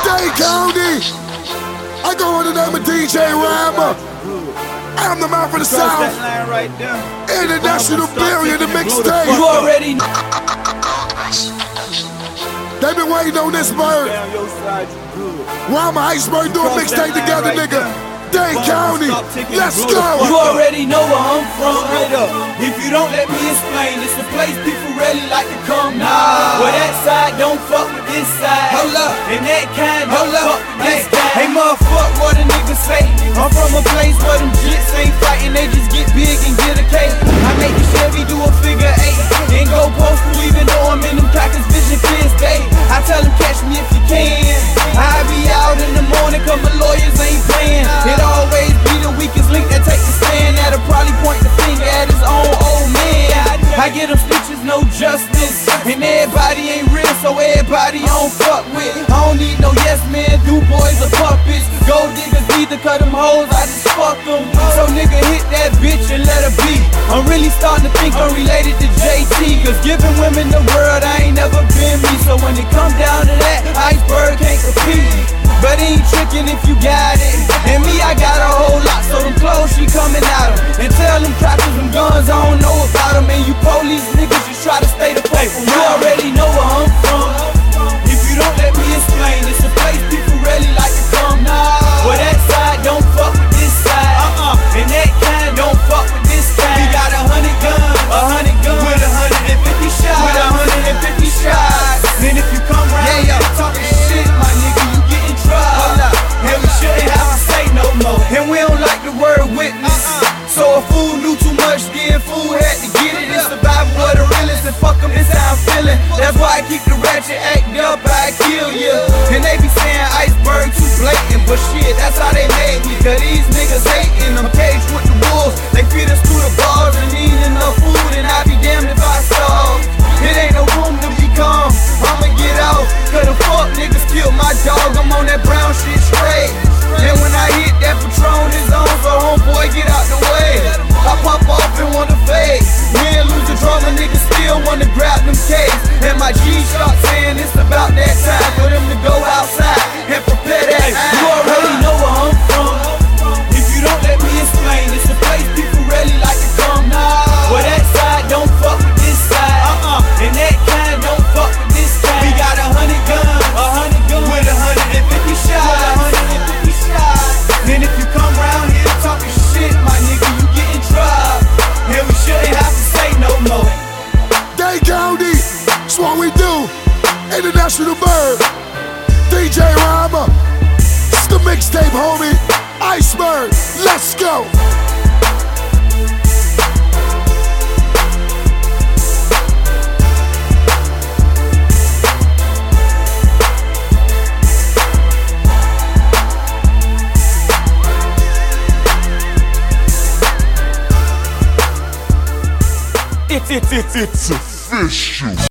Dade County. I go under the name of DJ Rammer. I'm the man for the South. Right International Billion, the mixtape. You already know. They been waiting on this bird. Rammer, Iceberg, do a mixtape together, nigga. Dade County, let's go. You already know where I'm from. If you don't let me explain, it's the place people really like to come. Where that side don't fuck with this side. Hold up. And that kind don't fuck with this kind. Hey motherfuck, what a nigga say? I'm from a place where them jits ain't fighting, they just get big and get a cake. I make the Chevy do a figure 8 and go postal even though I'm in them crackers vision clear day. I tell them catch me if you can. I be out in the morning cause my lawyers ain't playing. It always be the weakest link that take the stand. That'll probably point the finger at his own old man. I get them snitches no justice, and everybody ain't real, so everybody I don't fuck with. I don't need no yes man, do boys or puppets. Gold diggers either cut them hoes, I just fuck them. So nigga hit that bitch and let her be. I'm really starting to think I'm related to JT, cause giving women the world I ain't never been me. So when it come down to that, Iceberg can't compete. But ain't tricking if you got it. And me, I got a whole lot, so them clothes she coming out of. And tell them crackers them guns, I don't know about them. And you police niggas just try to stay the play from. You already know where I'm from. If you don't let me explain, it's a place people really like to come. Where that side don't fuck with this side. And that kind don't fuck with this kind. We got 100 guns, with 150 shots. With 150 shots. Then if you come round here talking shit, my nigga, you getting dropped. And we shouldn't have to say no more. And we don't like the word witness. So a fool knew too much, then fool had to get it. It's survival of the realest, and fuck them, it's how I'm feeling. That's why I keep the ratchet act up, I kill ya. And they be saying Iceberg too blatant, but shit, that's how they made me. Cause these niggas hating, I'm caged with the wolves. They feed us through the bars and eat enough food, and I be damned if I starve. It ain't no room to be calm, I'ma get out. Cause the fuck niggas killed my dog, I'm on that brown shit straight. And when I hit that Patron, it's on, so homeboy get out the way. I pop off and wanna fade. Win, lose the drama, niggas still wanna grab them K's. And my G start saying it's about that time for them to go outside and prepare that. You already know where I'm from. If you don't let me explain, it's a place people really like to come. Where that side don't fuck with this side. And that kind don't fuck with this kind. We got 100 guns, with 150 shots. And if you come round here talking shit, my nigga, you getting dropped. And we shouldn't have to say no more. Dade County, that's what we do. International Bird, DJ Rammer. It's the mixtape, homie. Iceberg, let's go. It's official.